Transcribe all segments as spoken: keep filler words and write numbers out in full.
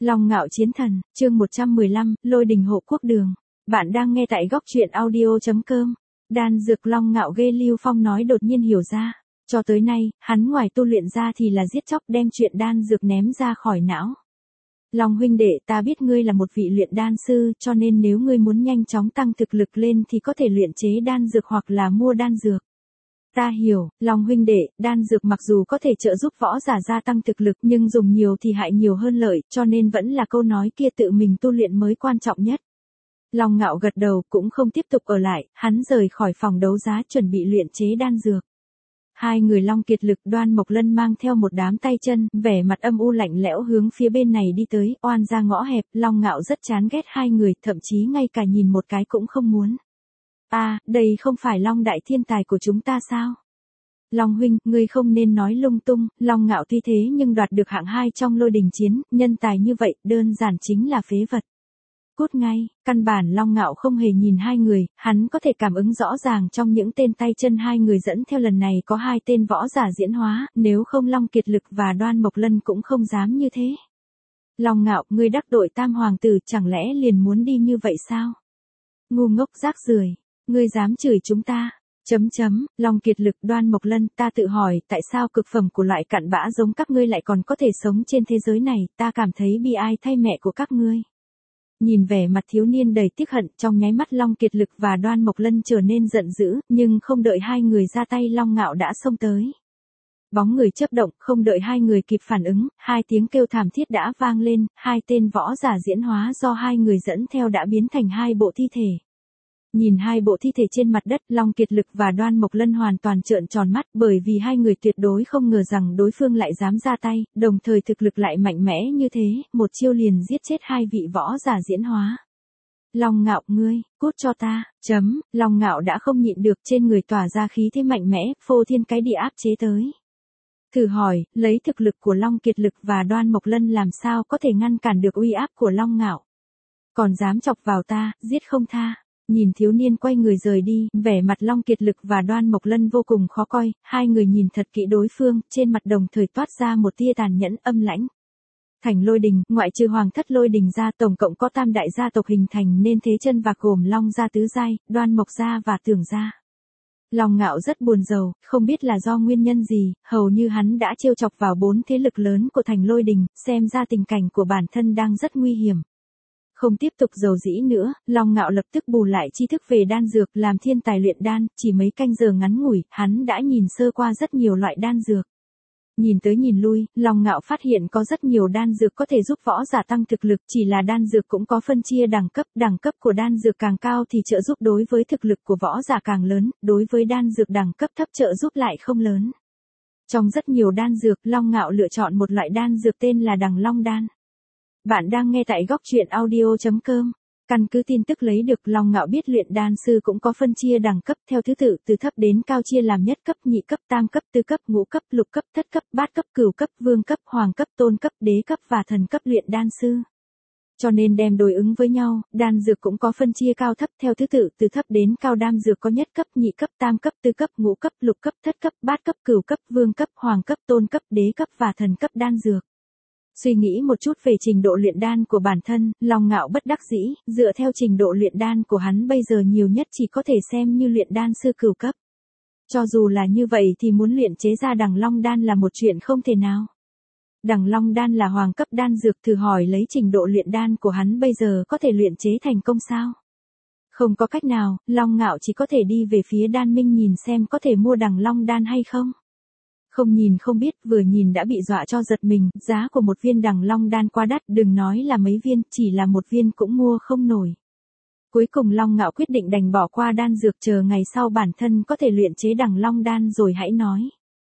Long Ngạo Chiến Thần, chương một trăm mười lăm, Lôi Đình Hộ Quốc Đường. Bạn đang nghe tại góc truyện audio chấm com. Đan dược Long Ngạo ghê, Lưu Phong nói đột nhiên hiểu ra. Cho tới nay, hắn ngoài tu luyện ra thì là giết chóc, đem chuyện đan dược ném ra khỏi não. Long huynh đệ, ta biết ngươi là một vị luyện đan sư, cho nên nếu ngươi muốn nhanh chóng tăng thực lực lên thì có thể luyện chế đan dược hoặc là mua đan dược. Ta hiểu, Long huynh đệ, đan dược mặc dù có thể trợ giúp võ giả gia tăng thực lực nhưng dùng nhiều thì hại nhiều hơn lợi, cho nên vẫn là câu nói kia, tự mình tu luyện mới quan trọng nhất. Long Ngạo gật đầu, cũng không tiếp tục ở lại, hắn rời khỏi phòng đấu giá chuẩn bị luyện chế đan dược. Hai người Long Kiệt Lực, Đoan Mộc Lân mang theo một đám tay chân, vẻ mặt âm u lạnh lẽo hướng phía bên này đi tới, oan ra ngõ hẹp. Long Ngạo rất chán ghét hai người, thậm chí ngay cả nhìn một cái cũng không muốn. A, à, đây không phải Long đại thiên tài của chúng ta sao? Long huynh, ngươi không nên nói lung tung. Long Ngạo tuy thế nhưng đoạt được hạng hai trong lôi đình chiến, nhân tài như vậy, đơn giản chính là phế vật. Cút ngay, căn bản Long Ngạo không hề nhìn hai người, hắn có thể cảm ứng rõ ràng trong những tên tay chân hai người dẫn theo lần này có hai tên võ giả diễn hóa, nếu không Long Kiệt Lực và Đoan Mộc Lân cũng không dám như thế. Long Ngạo, ngươi đắc tội Tam Hoàng tử, chẳng lẽ liền muốn đi như vậy sao? Ngu ngốc rác rưởi, ngươi dám chửi chúng ta? Chấm chấm, Long Kiệt Lực, Đoan Mộc Lân, ta tự hỏi, tại sao cực phẩm của loại cặn bã giống các ngươi lại còn có thể sống trên thế giới này, ta cảm thấy bi ai thay mẹ của các ngươi. Nhìn vẻ mặt thiếu niên đầy tiếc hận, trong nháy mắt Long Kiệt Lực và Đoan Mộc Lân trở nên giận dữ, nhưng không đợi hai người ra tay Long Ngạo đã xông tới. Bóng người chớp động, không đợi hai người kịp phản ứng, hai tiếng kêu thảm thiết đã vang lên, hai tên võ giả diễn hóa do hai người dẫn theo đã biến thành hai bộ thi thể. Nhìn hai bộ thi thể trên mặt đất, Long Kiệt Lực và Đoan Mộc Lân hoàn toàn trợn tròn mắt, bởi vì hai người tuyệt đối không ngờ rằng đối phương lại dám ra tay, đồng thời thực lực lại mạnh mẽ như thế, một chiêu liền giết chết hai vị võ giả diễn hóa. Long Ngạo, ngươi, cút cho ta, chấm, Long Ngạo đã không nhịn được, trên người tỏa ra khí thế mạnh mẽ, phô thiên cái địa áp chế tới. Thử hỏi, lấy thực lực của Long Kiệt Lực và Đoan Mộc Lân làm sao có thể ngăn cản được uy áp của Long Ngạo? Còn dám chọc vào ta, giết không tha. Nhìn thiếu niên quay người rời đi, vẻ mặt Long Kiệt Lực và Đoan Mộc Lân vô cùng khó coi, hai người nhìn thật kỹ đối phương, trên mặt đồng thời toát ra một tia tàn nhẫn âm lãnh. Thành Lôi Đình, ngoại trừ Hoàng thất Lôi Đình gia, tổng cộng có tam đại gia tộc hình thành nên thế chân vạc gồm Long gia tứ giai, Đoan Mộc gia và Tưởng gia. Long Ngạo rất buồn rầu, không biết là do nguyên nhân gì, hầu như hắn đã trêu chọc vào bốn thế lực lớn của Thành Lôi Đình, xem ra tình cảnh của bản thân đang rất nguy hiểm. Không tiếp tục dầu dĩ nữa, Long Ngạo lập tức bù lại tri thức về đan dược, làm thiên tài luyện đan, chỉ mấy canh giờ ngắn ngủi, hắn đã nhìn sơ qua rất nhiều loại đan dược. Nhìn tới nhìn lui, Long Ngạo phát hiện có rất nhiều đan dược có thể giúp võ giả tăng thực lực, chỉ là đan dược cũng có phân chia đẳng cấp, đẳng cấp của đan dược càng cao thì trợ giúp đối với thực lực của võ giả càng lớn, đối với đan dược đẳng cấp thấp trợ giúp lại không lớn. Trong rất nhiều đan dược, Long Ngạo lựa chọn một loại đan dược tên là Đằng Long đan. Bạn đang nghe tại góc truyện audio chấm com. Căn cứ tin tức lấy được, Long Ngạo biết luyện đan sư cũng có phân chia đẳng cấp theo thứ tự từ thấp đến cao, chia làm nhất cấp, nhị cấp, tam cấp, tứ cấp, ngũ cấp, lục cấp, thất cấp, bát cấp, cửu cấp, vương cấp, hoàng cấp, tôn cấp, đế cấp và thần cấp luyện đan sư. Cho nên đem đối ứng với nhau, đan dược cũng có phân chia cao thấp theo thứ tự từ thấp đến cao, đan dược có nhất cấp, nhị cấp, tam cấp, tứ cấp, ngũ cấp, lục cấp, thất cấp, bát cấp, cửu cấp, vương cấp, hoàng cấp, tôn cấp, đế cấp và thần cấp đan dược. Suy nghĩ một chút về trình độ luyện đan của bản thân, Long Ngạo bất đắc dĩ, dựa theo trình độ luyện đan của hắn bây giờ nhiều nhất chỉ có thể xem như luyện đan sư cửu cấp. Cho dù là như vậy thì muốn luyện chế ra Đằng Long đan là một chuyện không thể nào. Đằng Long đan là hoàng cấp đan dược, thử hỏi lấy trình độ luyện đan của hắn bây giờ có thể luyện chế thành công sao? Không có cách nào, Long Ngạo chỉ có thể đi về phía Đan Minh nhìn xem có thể mua Đằng Long đan hay không. Không nhìn không biết, vừa nhìn đã bị dọa cho giật mình, giá của một viên Đằng Long đan quá đắt, đừng nói là mấy viên, chỉ là một viên cũng mua không nổi. Cuối cùng Long Ngạo quyết định đành bỏ qua đan dược, chờ ngày sau bản thân có thể luyện chế Đằng Long đan rồi hãy nói.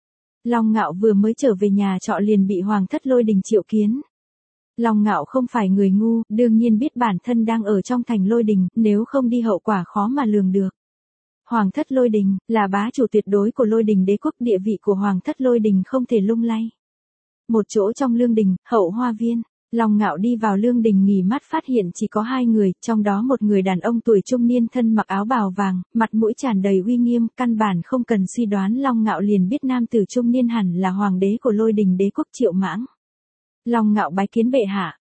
Long Ngạo vừa mới trở về nhà trọ liền bị Hoàng thất Lôi Đình triệu kiến. Long Ngạo không phải người ngu, đương nhiên biết bản thân đang ở trong Thành Lôi Đình, nếu không đi hậu quả khó mà lường được. Hoàng thất Lôi Đình, là bá chủ tuyệt đối của Lôi Đình đế quốc, địa vị của Hoàng thất Lôi Đình không thể lung lay. Một chỗ trong lương đình, hậu hoa viên, Long Ngạo đi vào lương đình nghỉ mát phát hiện chỉ có hai người, trong đó một người đàn ông tuổi trung niên thân mặc áo bào vàng, mặt mũi tràn đầy uy nghiêm, căn bản không cần suy đoán Long Ngạo liền biết nam tử trung niên hẳn là hoàng đế của Lôi Đình đế quốc Triệu Mãng. Long Ngạo bái kiến bệ hạ.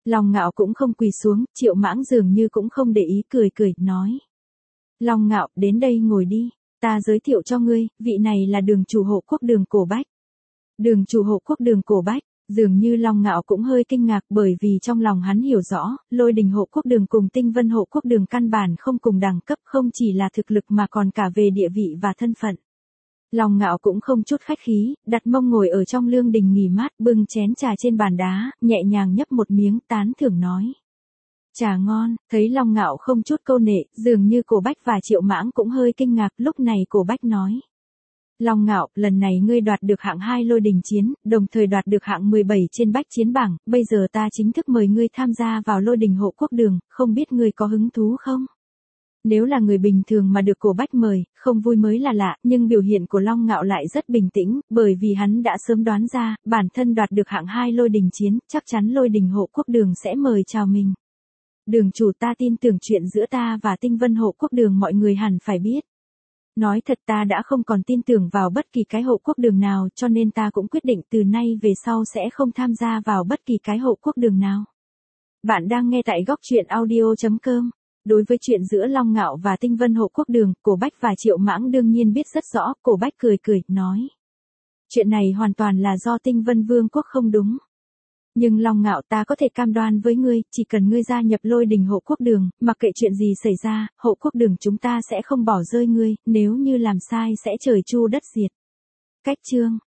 Long Ngạo cũng không quỳ xuống, Triệu Mãng dường như cũng không để ý, cười cười, nói. Long Ngạo, đến đây ngồi đi, ta giới thiệu cho ngươi, vị này là đường chủ hộ quốc đường Cổ Bách. Đường chủ hộ quốc đường Cổ Bách, dường như Long Ngạo cũng hơi kinh ngạc bởi vì trong lòng hắn hiểu rõ, Lôi Đình hộ quốc đường cùng Tinh Vân hộ quốc đường căn bản không cùng đẳng cấp, không chỉ là thực lực mà còn cả về địa vị và thân phận. Long Ngạo cũng không chút khách khí, đặt mông ngồi ở trong lương đình nghỉ mát, bưng chén trà trên bàn đá, nhẹ nhàng nhấp một miếng, tán thưởng nói. Trà ngon. Thấy Long Ngạo không chút câu nệ, dường như Cổ Bách và Triệu Mãng cũng hơi kinh ngạc, lúc này Cổ Bách nói. Long Ngạo, lần này ngươi đoạt được hạng hai Lôi Đình chiến, đồng thời đoạt được hạng mười bảy trên bách chiến bảng, bây giờ ta chính thức mời ngươi tham gia vào Lôi Đình hộ quốc đường, không biết ngươi có hứng thú không? Nếu là người bình thường mà được Cổ Bách mời, không vui mới là lạ, nhưng biểu hiện của Long Ngạo lại rất bình tĩnh, bởi vì hắn đã sớm đoán ra, bản thân đoạt được hạng hai Lôi Đình chiến, chắc chắn Lôi Đình hộ quốc đường sẽ mời chào mình. Đường chủ, ta tin tưởng chuyện giữa ta và Tinh Vân hộ quốc đường mọi người hẳn phải biết. Nói thật, ta đã không còn tin tưởng vào bất kỳ cái hộ quốc đường nào, cho nên ta cũng quyết định từ nay về sau sẽ không tham gia vào bất kỳ cái hộ quốc đường nào. Bạn đang nghe tại góc truyện audio chấm com. Đối với chuyện giữa Long Ngạo và Tinh Vân hộ quốc đường, Cổ Bách và Triệu Mãng đương nhiên biết rất rõ, Cổ Bách cười cười, nói. Chuyện này hoàn toàn là do Tinh Vân Vương quốc không đúng. Nhưng Long Ngạo, ta có thể cam đoan với ngươi, chỉ cần ngươi gia nhập Lôi Đình hộ quốc đường, mặc kệ chuyện gì xảy ra, hộ quốc đường chúng ta sẽ không bỏ rơi ngươi, nếu như làm sai sẽ trời chu đất diệt. Cách chương.